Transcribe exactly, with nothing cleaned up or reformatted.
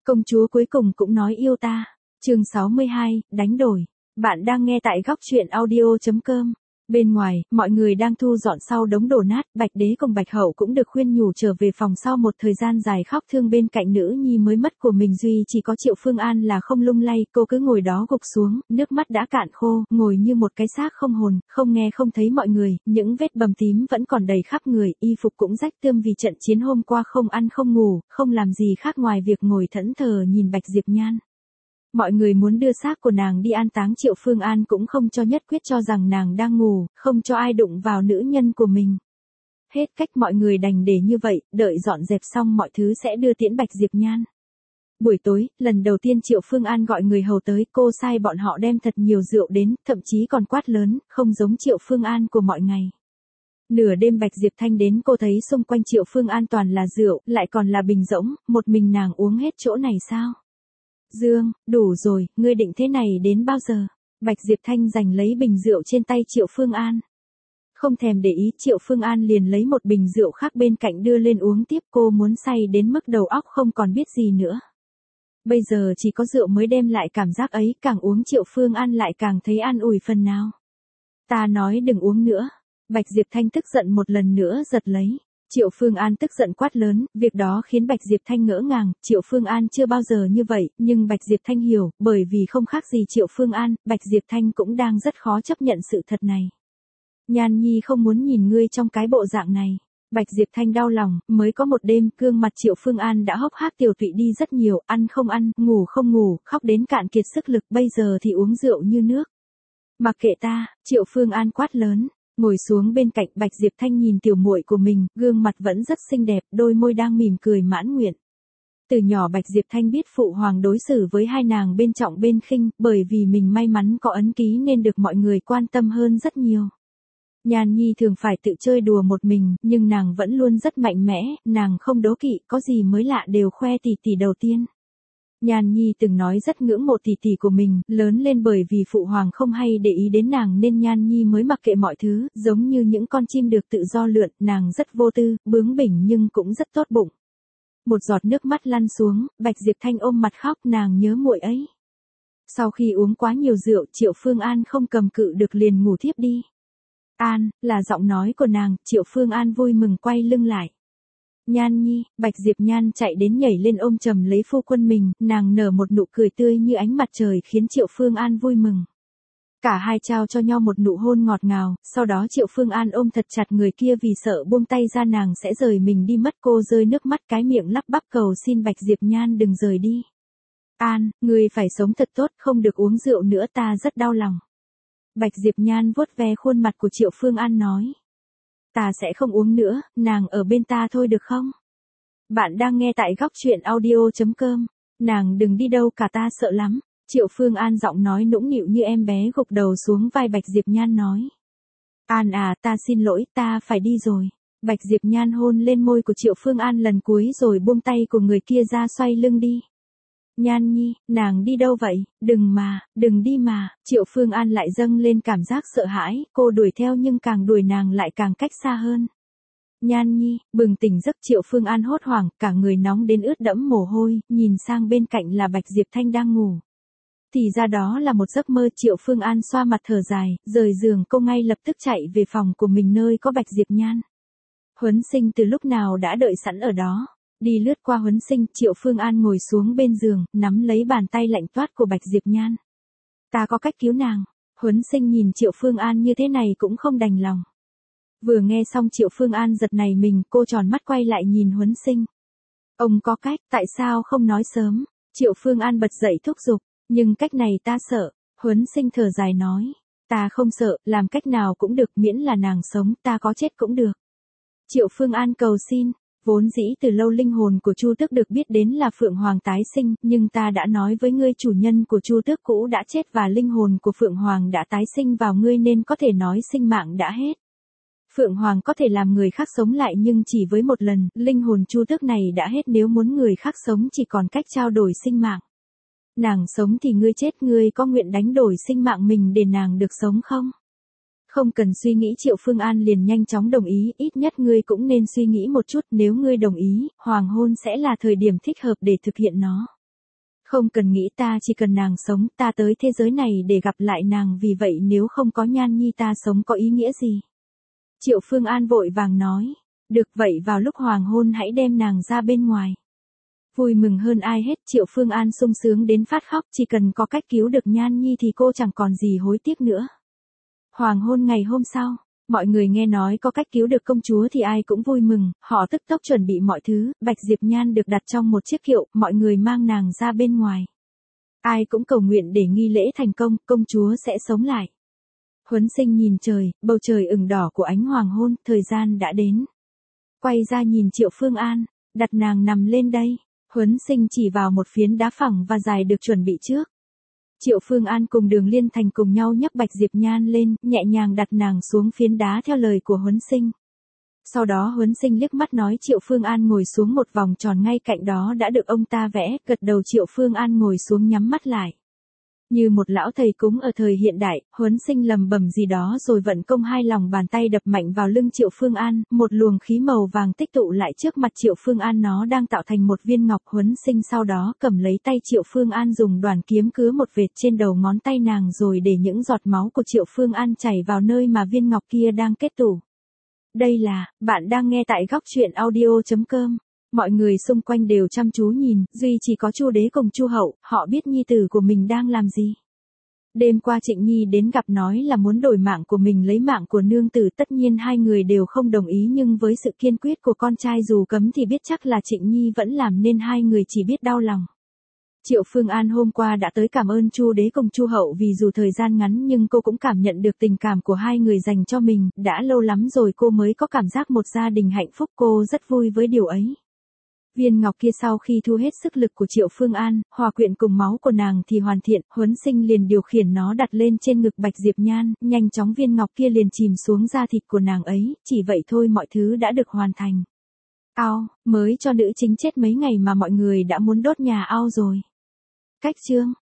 Công chúa cuối cùng cũng nói yêu ta. Chương sáu mươi hai, đánh đổi. Bạn đang nghe tại góc truyện audio chấm com. Bên ngoài, mọi người đang thu dọn sau đống đổ nát, Bạch Đế cùng Bạch Hậu cũng được khuyên nhủ trở về phòng sau một thời gian dài khóc thương bên cạnh nữ nhi mới mất của mình, duy chỉ có Triệu Phương An là không lung lay, cô cứ ngồi đó gục xuống, nước mắt đã cạn khô, ngồi như một cái xác không hồn, không nghe không thấy mọi người, những vết bầm tím vẫn còn đầy khắp người, y phục cũng rách tươm vì trận chiến hôm qua không ăn không ngủ, không làm gì khác ngoài việc ngồi thẫn thờ nhìn Bạch Diệp Nhan. Mọi người muốn đưa xác của nàng đi an táng, Triệu Phương An cũng không cho, nhất quyết cho rằng nàng đang ngủ, không cho ai đụng vào nữ nhân của mình. Hết cách, mọi người đành để như vậy, đợi dọn dẹp xong mọi thứ sẽ đưa tiễn Bạch Diệp Nhan. Buổi tối, lần đầu tiên Triệu Phương An gọi người hầu tới, cô sai bọn họ đem thật nhiều rượu đến, thậm chí còn quát lớn, không giống Triệu Phương An của mọi ngày. Nửa đêm Bạch Diệp Thanh đến, cô thấy xung quanh Triệu Phương An toàn là rượu, lại còn là bình rỗng, một mình nàng uống hết chỗ này sao? Dương, đủ rồi, ngươi định thế này đến bao giờ? Bạch Diệp Thanh giành lấy bình rượu trên tay Triệu Phương An. Không thèm để ý, Triệu Phương An liền lấy một bình rượu khác bên cạnh đưa lên uống tiếp, cô muốn say đến mức đầu óc không còn biết gì nữa. Bây giờ chỉ có rượu mới đem lại cảm giác ấy, càng uống Triệu Phương An lại càng thấy an ủi phần nào. Ta nói đừng uống nữa. Bạch Diệp Thanh tức giận một lần nữa giật lấy. Triệu Phương An tức giận quát lớn, việc đó khiến Bạch Diệp Thanh ngỡ ngàng, Triệu Phương An chưa bao giờ như vậy, nhưng Bạch Diệp Thanh hiểu, bởi vì không khác gì Triệu Phương An, Bạch Diệp Thanh cũng đang rất khó chấp nhận sự thật này. Nhan Nhi không muốn nhìn ngươi trong cái bộ dạng này. Bạch Diệp Thanh đau lòng, mới có một đêm, gương mặt Triệu Phương An đã hốc hác tiều tụy đi rất nhiều, ăn không ăn, ngủ không ngủ, khóc đến cạn kiệt sức lực, bây giờ thì uống rượu như nước. Mặc kệ ta, Triệu Phương An quát lớn. Ngồi xuống bên cạnh, Bạch Diệp Thanh nhìn tiểu muội của mình, gương mặt vẫn rất xinh đẹp, đôi môi đang mỉm cười mãn nguyện. Từ nhỏ Bạch Diệp Thanh biết phụ hoàng đối xử với hai nàng bên trọng bên khinh, bởi vì mình may mắn có ấn ký nên được mọi người quan tâm hơn rất nhiều. Nhan Nhi thường phải tự chơi đùa một mình, nhưng nàng vẫn luôn rất mạnh mẽ, nàng không đố kỵ, có gì mới lạ đều khoe tỷ tỷ đầu tiên. Nhan Nhi từng nói rất ngưỡng mộ tỷ tỷ của mình, lớn lên bởi vì phụ hoàng không hay để ý đến nàng nên Nhan Nhi mới mặc kệ mọi thứ, giống như những con chim được tự do lượn, nàng rất vô tư, bướng bỉnh nhưng cũng rất tốt bụng. Một giọt nước mắt lăn xuống, Bạch Diệp Thanh ôm mặt khóc, nàng nhớ muội ấy. Sau khi uống quá nhiều rượu, Triệu Phương An không cầm cự được liền ngủ thiếp đi. An, là giọng nói của nàng, Triệu Phương An vui mừng quay lưng lại. Nhan Nhi, Bạch Diệp Nhan chạy đến nhảy lên ôm chầm lấy phu quân mình, nàng nở một nụ cười tươi như ánh mặt trời khiến Triệu Phương An vui mừng. Cả hai trao cho nhau một nụ hôn ngọt ngào, sau đó Triệu Phương An ôm thật chặt người kia vì sợ buông tay ra nàng sẽ rời mình đi mất, cô rơi nước mắt cái miệng lắp bắp cầu xin Bạch Diệp Nhan đừng rời đi. An, ngươi phải sống thật tốt, không được uống rượu nữa, ta rất đau lòng. Bạch Diệp Nhan vuốt ve khuôn mặt của Triệu Phương An nói. Ta sẽ không uống nữa, nàng ở bên ta thôi được không? Bạn đang nghe tại góc truyện audio chấm com. Nàng đừng đi đâu cả, ta sợ lắm. Triệu Phương An giọng nói nũng nịu như em bé gục đầu xuống vai Bạch Diệp Nhan nói. An à, ta xin lỗi, ta phải đi rồi. Bạch Diệp Nhan hôn lên môi của Triệu Phương An lần cuối rồi buông tay của người kia ra xoay lưng đi. Nhan Nhi, nàng đi đâu vậy? Đừng mà, đừng đi mà. Triệu Phương An lại dâng lên cảm giác sợ hãi, cô đuổi theo nhưng càng đuổi nàng lại càng cách xa hơn. Nhan Nhi, bừng tỉnh giấc, Triệu Phương An hốt hoảng, cả người nóng đến ướt đẫm mồ hôi, nhìn sang bên cạnh là Bạch Diệp Thanh đang ngủ. Thì ra đó là một giấc mơ. Triệu Phương An xoa mặt thở dài, rời giường cô ngay lập tức chạy về phòng của mình nơi có Bạch Diệp Nhan. Huấn Sinh từ lúc nào đã đợi sẵn ở đó. Đi lướt qua Huấn Sinh, Triệu Phương An ngồi xuống bên giường, nắm lấy bàn tay lạnh toát của Bạch Diệp Nhan. Ta có cách cứu nàng. Huấn Sinh nhìn Triệu Phương An như thế này cũng không đành lòng. Vừa nghe xong Triệu Phương An giật nảy mình, cô tròn mắt quay lại nhìn Huấn Sinh. Ông có cách, tại sao không nói sớm? Triệu Phương An bật dậy thúc giục, nhưng cách này ta sợ. Huấn Sinh thở dài nói. Ta không sợ, làm cách nào cũng được, miễn là nàng sống, ta có chết cũng được. Triệu Phương An cầu xin. Vốn dĩ từ lâu linh hồn của Chu Tước được biết đến là Phượng Hoàng tái sinh, nhưng ta đã nói với ngươi chủ nhân của Chu Tước cũ đã chết và linh hồn của Phượng Hoàng đã tái sinh vào ngươi nên có thể nói sinh mạng đã hết. Phượng Hoàng có thể làm người khác sống lại nhưng chỉ với một lần, linh hồn Chu Tước này đã hết, nếu muốn người khác sống chỉ còn cách trao đổi sinh mạng. Nàng sống thì ngươi chết, ngươi có nguyện đánh đổi sinh mạng mình để nàng được sống không? Không cần suy nghĩ, Triệu Phương An liền nhanh chóng đồng ý, ít nhất ngươi cũng nên suy nghĩ một chút, nếu ngươi đồng ý, hoàng hôn sẽ là thời điểm thích hợp để thực hiện nó. Không cần nghĩ ta chỉ cần nàng sống, ta tới thế giới này để gặp lại nàng, vì vậy nếu không có Nhan Nhi ta sống có ý nghĩa gì? Triệu Phương An vội vàng nói, được vậy vào lúc hoàng hôn hãy đem nàng ra bên ngoài. Vui mừng hơn ai hết, Triệu Phương An sung sướng đến phát khóc, chỉ cần có cách cứu được Nhan Nhi thì cô chẳng còn gì hối tiếc nữa. Hoàng hôn ngày hôm sau, mọi người nghe nói có cách cứu được công chúa thì ai cũng vui mừng, họ tức tốc chuẩn bị mọi thứ, Bạch Diệp Nhan được đặt trong một chiếc kiệu, mọi người mang nàng ra bên ngoài. Ai cũng cầu nguyện để nghi lễ thành công, công chúa sẽ sống lại. Huấn Sinh nhìn trời, bầu trời ửng đỏ của ánh hoàng hôn, thời gian đã đến. Quay ra nhìn Triệu Phương An, đặt nàng nằm lên đây. Huấn Sinh chỉ vào một phiến đá phẳng và dài được chuẩn bị trước. Triệu Phương An cùng Đường Liên Thành cùng nhau nhấc Bạch Diệp Nhan lên, nhẹ nhàng đặt nàng xuống phiến đá theo lời của Huấn Sinh. Sau đó Huấn Sinh liếc mắt nói Triệu Phương An ngồi xuống một vòng tròn ngay cạnh đó đã được ông ta vẽ, gật đầu. Triệu Phương An ngồi xuống nhắm mắt lại. Như một lão thầy cúng ở thời hiện đại, Huấn Sinh lầm bầm gì đó rồi vận công hai lòng bàn tay đập mạnh vào lưng Triệu Phương An, một luồng khí màu vàng tích tụ lại trước mặt Triệu Phương An, nó đang tạo thành một viên ngọc. Huấn Sinh sau đó cầm lấy tay Triệu Phương An dùng đoàn kiếm cứa một vệt trên đầu ngón tay nàng rồi để những giọt máu của Triệu Phương An chảy vào nơi mà viên ngọc kia đang kết tụ. Đây là, bạn đang nghe tại góc truyện audio chấm com. Mọi người xung quanh đều chăm chú nhìn, duy chỉ có Chu Đế cùng Chu Hậu, họ biết nhi tử của mình đang làm gì. Đêm qua Trịnh Nhi đến gặp nói là muốn đổi mạng của mình lấy mạng của nương tử, tất nhiên hai người đều không đồng ý, nhưng với sự kiên quyết của con trai dù cấm thì biết chắc là Trịnh Nhi vẫn làm nên hai người chỉ biết đau lòng. Triệu Phương An hôm qua đã tới cảm ơn Chu Đế cùng Chu Hậu vì dù thời gian ngắn nhưng cô cũng cảm nhận được tình cảm của hai người dành cho mình, đã lâu lắm rồi cô mới có cảm giác một gia đình hạnh phúc, cô rất vui với điều ấy. Viên ngọc kia sau khi thu hết sức lực của Triệu Phương An, hòa quyện cùng máu của nàng thì hoàn thiện, Huấn Sinh liền điều khiển nó đặt lên trên ngực Bạch Diệp Nhan, nhanh chóng viên ngọc kia liền chìm xuống da thịt của nàng ấy, chỉ vậy thôi mọi thứ đã được hoàn thành. Ao, mới cho nữ chính chết mấy ngày mà mọi người đã muốn đốt nhà ao rồi. Cách chương